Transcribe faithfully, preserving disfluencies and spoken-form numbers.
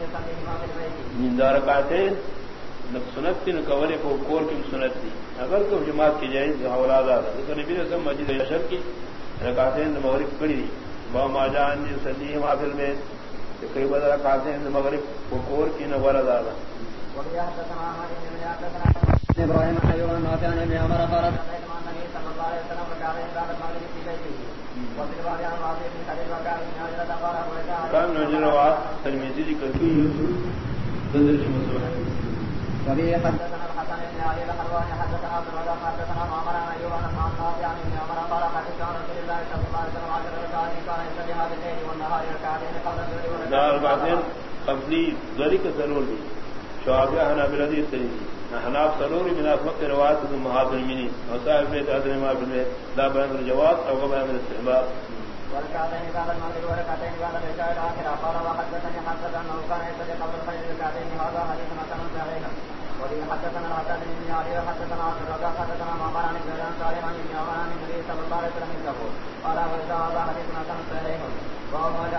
نیندار کاتے سنت تھی نکورے کو کور کی سنت تھی اگر تو جماعت کی جائے اولاد آتا تو نبی رسم مسجد اشر کی رکعتیں مغرب کڑی با ماجان سلی محفل میں قریب رکعتیں مغرب کو کور کی نور دادا ابراہیم ایوب نافع نے ہمارا بارات النبي صلى الله عليه وسلم قال ان بعد المغرب في بيته وفي بعض الواقع في حديث وقال ان اجر دبر كان نجر وا ترمذی ذکر کی بدر مسعود وبه حدثنا الحسن بن علي الحلواني حدثنا عبد الرزاق حدثنا معمر عن ايوب عن نافع عن ابن عمر قال حدث عن رسول الله صلى الله عليه وسلم عشر ركعات كان يصلي هذه الليل والنهار ركعتين قبل الظهر وركعتين قبلي ذلك ضرور دی شافعی حنابلہ دی ترمذی حناف ضرور منافق روایت المحاضر المنی وصاحب میں تحضر ما بالله لا بیان الجواز او بیان الاستحباب وركعتين بعد المغرب وركعتين بعد العشاء الاخره قال وحدثني حدث انه كان يصلي قبل الفجر ركعتين هذا حديث حسن صحيح وفي حدثنا الحسن بن علي حدثنا عبد الرزاق حدثنا معمر عن ابن صالح عن ابن عمر عن النبي صلى الله عليه وسلم قال وهذا حديث حسن صحيح وهو